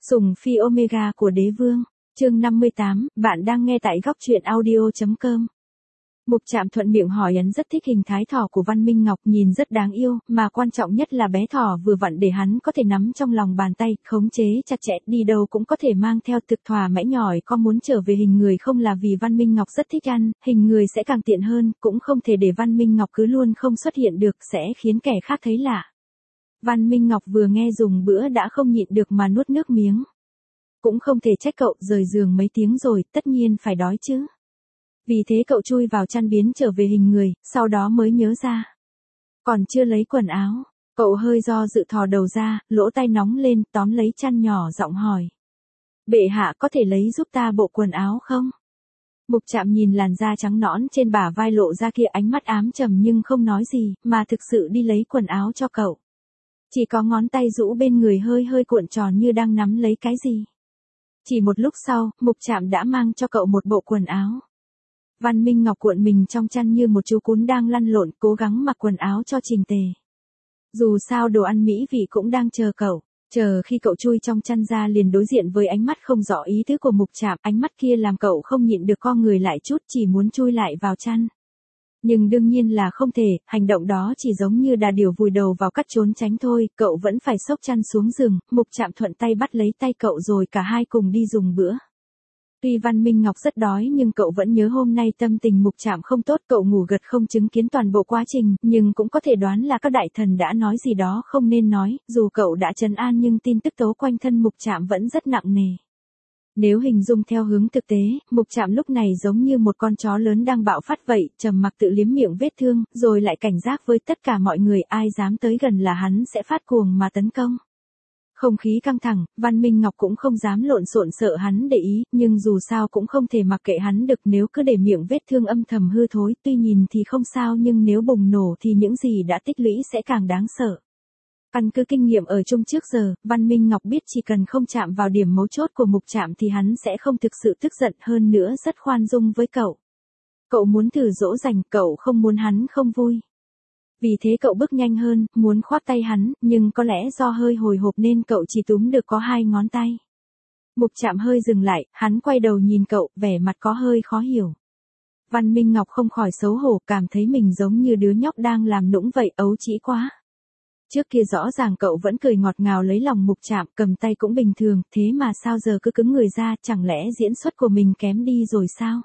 Sủng phi Omega của đế vương. Chương 58, bạn đang nghe tại góc truyện audio.com. Mục Trạm thuận miệng hỏi hắn rất thích hình thái thỏ của Văn Minh Ngọc, nhìn rất đáng yêu, mà quan trọng nhất là bé thỏ vừa vặn để hắn có thể nắm trong lòng bàn tay, khống chế chặt chẽ, đi đâu cũng có thể mang theo, thực thỏa mãn nhỏi con muốn trở về hình người không là vì Văn Minh Ngọc rất thích ăn, hình người sẽ càng tiện hơn, cũng không thể để Văn Minh Ngọc cứ luôn không xuất hiện được, sẽ khiến kẻ khác thấy lạ. Văn Minh Ngọc vừa nghe dùng bữa đã không nhịn được mà nuốt nước miếng. Cũng không thể trách cậu, rời giường mấy tiếng rồi, tất nhiên phải đói chứ. Vì thế cậu chui vào chăn biến trở về hình người, sau đó mới nhớ ra. Còn chưa lấy quần áo, cậu hơi do dự thò đầu ra, lỗ tai nóng lên, tóm lấy chăn nhỏ giọng hỏi. Bệ hạ có thể lấy giúp ta bộ quần áo không? Mục Trạm nhìn làn da trắng nõn trên bả vai lộ ra kia, ánh mắt ám trầm nhưng không nói gì, mà thực sự đi lấy quần áo cho cậu. Chỉ có ngón tay rũ bên người hơi hơi cuộn tròn như đang nắm lấy cái gì. Chỉ một lúc sau, Mục Trạm đã mang cho cậu một bộ quần áo. Văn Minh Ngọc cuộn mình trong chăn như một chú cún đang lăn lộn, cố gắng mặc quần áo cho chỉnh tề. Dù sao đồ ăn mỹ vị cũng đang chờ cậu. Chờ khi cậu chui trong chăn ra liền đối diện với ánh mắt không rõ ý tứ của Mục Trạm, ánh mắt kia làm cậu không nhịn được co người lại chút, chỉ muốn chui lại vào chăn. Nhưng đương nhiên là không thể, hành động đó chỉ giống như đà điểu vùi đầu vào cắt trốn tránh thôi, cậu vẫn phải xốc chăn xuống giường, Mục Trạm thuận tay bắt lấy tay cậu rồi cả hai cùng đi dùng bữa. Tuy Văn Minh Ngọc rất đói nhưng cậu vẫn nhớ hôm nay tâm tình Mục Trạm không tốt, cậu ngủ gật không chứng kiến toàn bộ quá trình, nhưng cũng có thể đoán là các đại thần đã nói gì đó không nên nói, dù cậu đã trấn an nhưng tin tức tố quanh thân Mục Trạm vẫn rất nặng nề. Nếu hình dung theo hướng thực tế, Mục Trạm lúc này giống như một con chó lớn đang bạo phát vậy, trầm mặc tự liếm miệng vết thương, rồi lại cảnh giác với tất cả mọi người, ai dám tới gần là hắn sẽ phát cuồng mà tấn công. Không khí căng thẳng, Văn Minh Ngọc cũng không dám lộn xộn sợ hắn để ý, nhưng dù sao cũng không thể mặc kệ hắn được, nếu cứ để miệng vết thương âm thầm hư thối, tuy nhìn thì không sao nhưng nếu bùng nổ thì những gì đã tích lũy sẽ càng đáng sợ. Căn cứ kinh nghiệm ở chung trước giờ, Văn Minh Ngọc biết chỉ cần không chạm vào điểm mấu chốt của Mục Trạm thì hắn sẽ không thực sự tức giận, hơn nữa rất khoan dung với cậu. Cậu muốn thử dỗ dành, cậu không muốn hắn không vui. Vì thế cậu bước nhanh hơn, muốn khoác tay hắn, nhưng có lẽ do hơi hồi hộp nên cậu chỉ túm được có 2 ngón tay. Mục Trạm hơi dừng lại, hắn quay đầu nhìn cậu, vẻ mặt có hơi khó hiểu. Văn Minh Ngọc không khỏi xấu hổ, cảm thấy mình giống như đứa nhóc đang làm nũng vậy, ấu trĩ quá. Trước kia rõ ràng cậu vẫn cười ngọt ngào lấy lòng Mục Trạm, cầm tay cũng bình thường, thế mà sao giờ cứ cứng người ra, chẳng lẽ diễn xuất của mình kém đi rồi sao?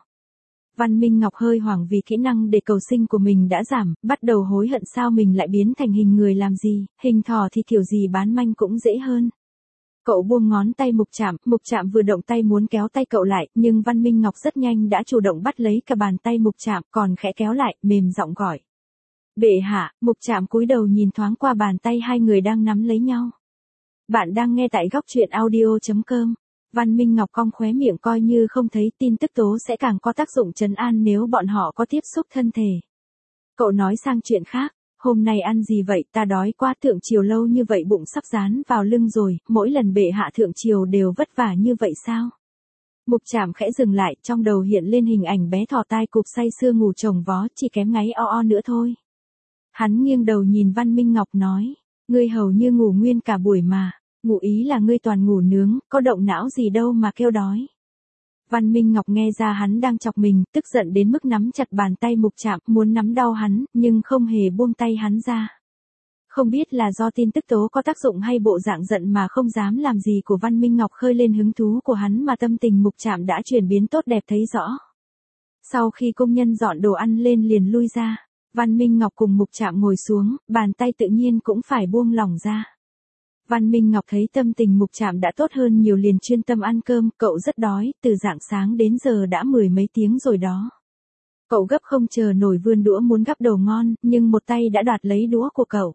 Văn Minh Ngọc hơi hoảng vì kỹ năng để cầu sinh của mình đã giảm, bắt đầu hối hận sao mình lại biến thành hình người làm gì, hình thỏ thì kiểu gì bán manh cũng dễ hơn. Cậu buông ngón tay Mục Trạm vừa động tay muốn kéo tay cậu lại, nhưng Văn Minh Ngọc rất nhanh đã chủ động bắt lấy cả bàn tay Mục Trạm, còn khẽ kéo lại, mềm giọng gọi. Bệ hạ, Mục Trạm cúi đầu nhìn thoáng qua bàn tay hai người đang nắm lấy nhau. Bạn đang nghe tại góc truyện audio.com. Văn Minh Ngọc cong khóe miệng coi như không thấy, tin tức tố sẽ càng có tác dụng trấn an nếu bọn họ có tiếp xúc thân thể. Cậu nói sang chuyện khác, hôm nay ăn gì vậy, ta đói quá, thượng triều lâu như vậy bụng sắp dán vào lưng rồi, mỗi lần bệ hạ thượng triều đều vất vả như vậy sao? Mục Trạm khẽ dừng lại, trong đầu hiện lên hình ảnh bé thỏ tai cụp say sưa ngủ chồng vó, chỉ kém ngáy o o nữa thôi. Hắn nghiêng đầu nhìn Văn Minh Ngọc nói, ngươi hầu như ngủ nguyên cả buổi mà. Ngụ ý là ngươi toàn ngủ nướng, có động não gì đâu mà kêu đói. Văn Minh Ngọc nghe ra hắn đang chọc mình, tức giận đến mức nắm chặt bàn tay Mục Trạm, muốn nắm đau hắn, nhưng không hề buông tay hắn ra. Không biết là do tin tức tố có tác dụng hay bộ dạng giận mà không dám làm gì của Văn Minh Ngọc khơi lên hứng thú của hắn mà tâm tình Mục Trạm đã chuyển biến tốt đẹp thấy rõ. Sau khi công nhân dọn đồ ăn lên liền lui ra, Văn Minh Ngọc cùng Mục Trạm ngồi xuống, bàn tay tự nhiên cũng phải buông lỏng ra. Văn Minh Ngọc thấy tâm tình Mục Trạm đã tốt hơn nhiều liền chuyên tâm ăn cơm, cậu rất đói, từ rạng sáng đến giờ đã 10 mấy tiếng rồi đó. Cậu gấp không chờ nổi vươn đũa muốn gắp đồ ngon, nhưng một tay đã đoạt lấy đũa của cậu.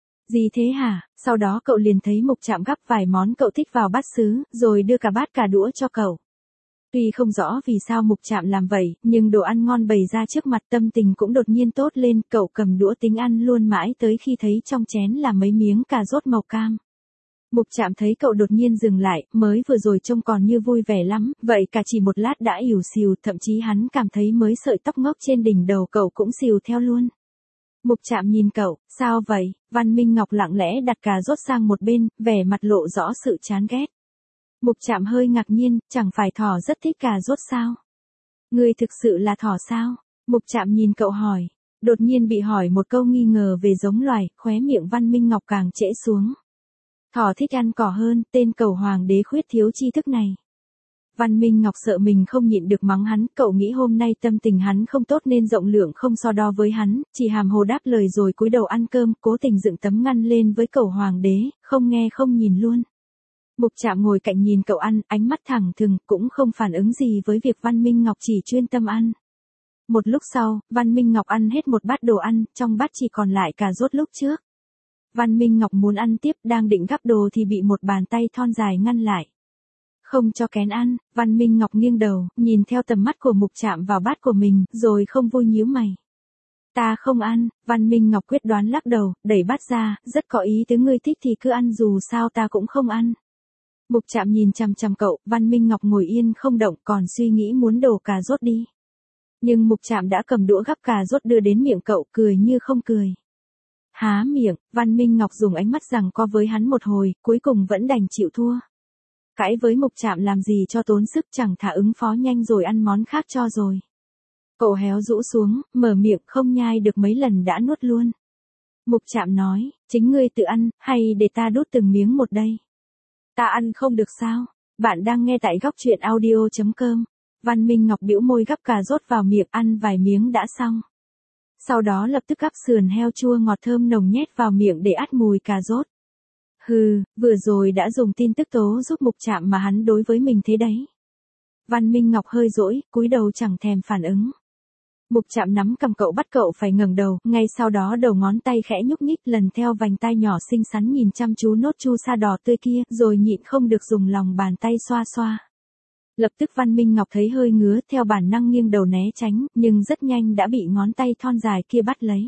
Gì thế hả? Sau đó cậu liền thấy Mục Trạm gắp vài món cậu thích vào bát sứ, rồi đưa cả bát cả đũa cho cậu. Tuy không rõ vì sao Mục Trạm làm vậy, nhưng đồ ăn ngon bày ra trước mặt tâm tình cũng đột nhiên tốt lên, cậu cầm đũa tính ăn luôn mãi tới khi thấy trong chén là mấy miếng cà rốt màu cam. Mục Trạm thấy cậu đột nhiên dừng lại, mới vừa rồi trông còn như vui vẻ lắm, vậy cả chỉ một lát đã ỉu xìu, thậm chí hắn cảm thấy mới sợi tóc ngốc trên đỉnh đầu cậu cũng xìu theo luôn. Mục Trạm nhìn cậu, sao vậy? Văn Minh Ngọc lặng lẽ đặt cà rốt sang một bên, vẻ mặt lộ rõ sự chán ghét. Mục Trạm hơi ngạc nhiên, chẳng phải thỏ rất thích cà rốt sao? Ngươi thực sự là thỏ sao? Mục Trạm nhìn cậu hỏi. Đột nhiên bị hỏi một câu nghi ngờ về giống loài, khóe miệng Văn Minh Ngọc càng trễ xuống. Thỏ thích ăn cỏ hơn, tên cầu hoàng đế khuyết thiếu tri thức này. Văn Minh Ngọc sợ mình không nhịn được mắng hắn, cậu nghĩ hôm nay tâm tình hắn không tốt nên rộng lượng không so đo với hắn, chỉ hàm hồ đáp lời rồi cúi đầu ăn cơm, cố tình dựng tấm ngăn lên với cầu hoàng đế, không nghe không nhìn luôn. Mục Trạm ngồi cạnh nhìn cậu ăn, ánh mắt thẳng thừng, cũng không phản ứng gì với việc Văn Minh Ngọc chỉ chuyên tâm ăn. Một lúc sau, Văn Minh Ngọc ăn hết một bát đồ ăn, trong bát chỉ còn lại cà rốt lúc trước. Văn Minh Ngọc muốn ăn tiếp, đang định gắp đồ thì bị một bàn tay thon dài ngăn lại. Không cho kén ăn, Văn Minh Ngọc nghiêng đầu, nhìn theo tầm mắt của Mục Trạm vào bát của mình, rồi không vui nhíu mày. Ta không ăn, Văn Minh Ngọc quyết đoán lắc đầu, đẩy bát ra, rất có ý tứ, ngươi thích thì cứ ăn, dù sao ta cũng không ăn. Mục Trạm nhìn chằm chằm cậu, Văn Minh Ngọc ngồi yên không động, còn suy nghĩ muốn đổ cà rốt đi. Nhưng Mục Trạm đã cầm đũa gắp cà rốt đưa đến miệng cậu, cười như không cười. Há miệng, Văn Minh Ngọc dùng ánh mắt giằng co với hắn một hồi, cuối cùng vẫn đành chịu thua. Cãi với Mục Trạm làm gì cho tốn sức, chẳng thà ứng phó nhanh rồi ăn món khác cho rồi. Cậu héo rũ xuống, mở miệng không nhai được mấy lần đã nuốt luôn. Mục Trạm nói, chính ngươi tự ăn, hay để ta đút từng miếng một đây? Ta ăn không được sao? Bạn đang nghe tại góc truyện audio.com. Văn Minh Ngọc bĩu môi gắp cà rốt vào miệng, ăn vài miếng đã xong. Sau đó lập tức gắp sườn heo chua ngọt thơm nồng nhét vào miệng để át mùi cà rốt. Hừ, vừa rồi đã dùng tin tức tố giúp Mục Trạm mà hắn đối với mình thế đấy. Văn Minh Ngọc hơi dỗi, cúi đầu chẳng thèm phản ứng. Mục Trạm nắm cầm cậu bắt cậu phải ngẩng đầu, ngay sau đó đầu ngón tay khẽ nhúc nhích lần theo vành tai nhỏ xinh xắn nhìn chăm chú nốt chu sa đỏ tươi kia, rồi nhịn không được dùng lòng bàn tay xoa xoa. Lập tức Văn Minh Ngọc thấy hơi ngứa, theo bản năng nghiêng đầu né tránh, nhưng rất nhanh đã bị ngón tay thon dài kia bắt lấy.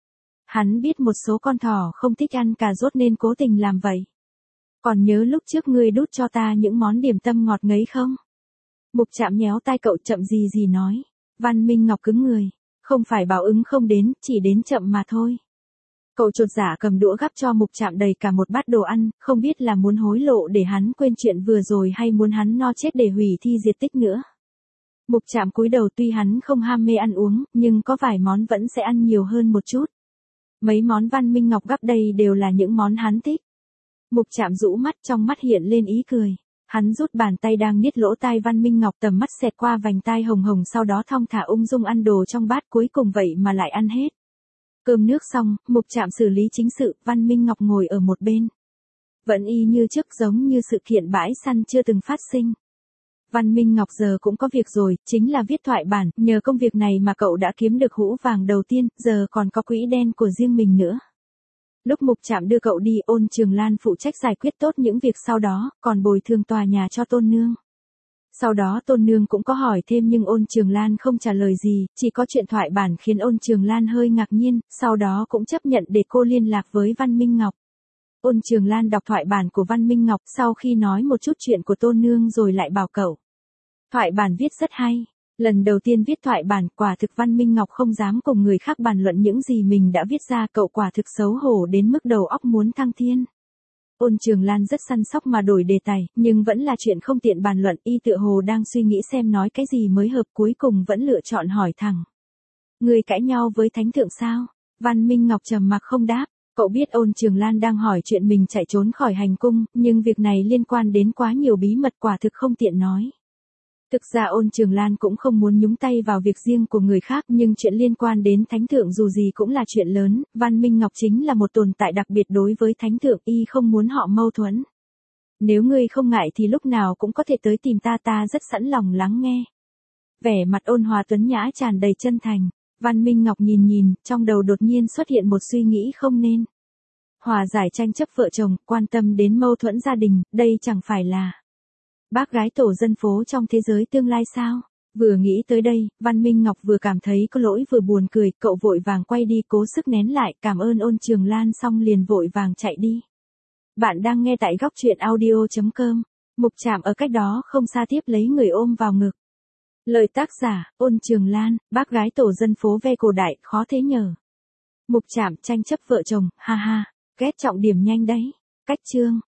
Hắn biết một số con thỏ không thích ăn cà rốt nên cố tình làm vậy. Còn nhớ lúc trước ngươi đút cho ta những món điểm tâm ngọt ngấy không? Mục Trạm nhéo tai cậu chậm gì nói. Văn Minh Ngọc cứng người. Không phải báo ứng không đến, chỉ đến chậm mà thôi. Cậu chột dạ cầm đũa gắp cho Mục Trạm đầy cả một bát đồ ăn, không biết là muốn hối lộ để hắn quên chuyện vừa rồi hay muốn hắn no chết để hủy thi diệt tích nữa. Mục Trạm cúi đầu, tuy hắn không ham mê ăn uống, nhưng có vài món vẫn sẽ ăn nhiều hơn một chút. Mấy món Văn Minh Ngọc gắp đây đều là những món hắn thích. Mục Trạm rũ mắt, trong mắt hiện lên ý cười. Hắn rút bàn tay đang niết lỗ tai Văn Minh Ngọc, tầm mắt xẹt qua vành tai hồng hồng, sau đó thong thả ung dung ăn đồ trong bát, cuối cùng vậy mà lại ăn hết. Cơm nước xong, Mục Trạm xử lý chính sự, Văn Minh Ngọc ngồi ở một bên. Vẫn y như trước, giống như sự kiện bãi săn chưa từng phát sinh. Văn Minh Ngọc giờ cũng có việc rồi, chính là viết thoại bản, nhờ công việc này mà cậu đã kiếm được hũ vàng đầu tiên, giờ còn có quỹ đen của riêng mình nữa. Lúc Mục Trạm đưa cậu đi, Ôn Trường Lan phụ trách giải quyết tốt những việc sau đó, còn bồi thường tòa nhà cho Tôn Nương. Sau đó Tôn Nương cũng có hỏi thêm nhưng Ôn Trường Lan không trả lời gì, chỉ có chuyện thoại bản khiến Ôn Trường Lan hơi ngạc nhiên, sau đó cũng chấp nhận để cô liên lạc với Văn Minh Ngọc. Ôn Trường Lan đọc thoại bản của Văn Minh Ngọc, sau khi nói một chút chuyện của Tôn Nương rồi lại bảo cậu. Thoại bản viết rất hay. Lần đầu tiên viết thoại bản, quả thực Văn Minh Ngọc không dám cùng người khác bàn luận những gì mình đã viết ra, cậu quả thực xấu hổ đến mức đầu óc muốn thăng thiên. Ôn Trường Lan rất săn sóc mà đổi đề tài, nhưng vẫn là chuyện không tiện bàn luận, y tựa hồ đang suy nghĩ xem nói cái gì mới hợp, cuối cùng vẫn lựa chọn hỏi thẳng. Người cãi nhau với Thánh Thượng sao? Văn Minh Ngọc trầm mặc không đáp. Cậu biết Ôn Trường Lan đang hỏi chuyện mình chạy trốn khỏi hành cung, nhưng việc này liên quan đến quá nhiều bí mật, quả thực không tiện nói. Thực ra Ôn Trường Lan cũng không muốn nhúng tay vào việc riêng của người khác, nhưng chuyện liên quan đến Thánh Thượng dù gì cũng là chuyện lớn, Văn Minh Ngọc chính là một tồn tại đặc biệt đối với Thánh Thượng, y không muốn họ mâu thuẫn. Nếu ngươi không ngại thì lúc nào cũng có thể tới tìm ta, ta rất sẵn lòng lắng nghe. Vẻ mặt ôn hòa tuấn nhã tràn đầy chân thành. Văn Minh Ngọc nhìn, trong đầu đột nhiên xuất hiện một suy nghĩ không nên. Hòa giải tranh chấp vợ chồng, quan tâm đến mâu thuẫn gia đình, đây chẳng phải là bác gái tổ dân phố trong thế giới tương lai sao? Vừa nghĩ tới đây, Văn Minh Ngọc vừa cảm thấy có lỗi vừa buồn cười, cậu vội vàng quay đi cố sức nén lại, cảm ơn Ôn Trường Lan xong liền vội vàng chạy đi. Bạn đang nghe tại góc truyện audio.com. Mục Trạm ở cách đó không xa tiếp lấy người ôm vào ngực. Lời tác giả, Ôn Trường Lan, bác gái tổ dân phố ve cổ đại, khó thế nhờ. Mục Trạm tranh chấp vợ chồng, ha ha, ghét trọng điểm nhanh đấy. Cách chương.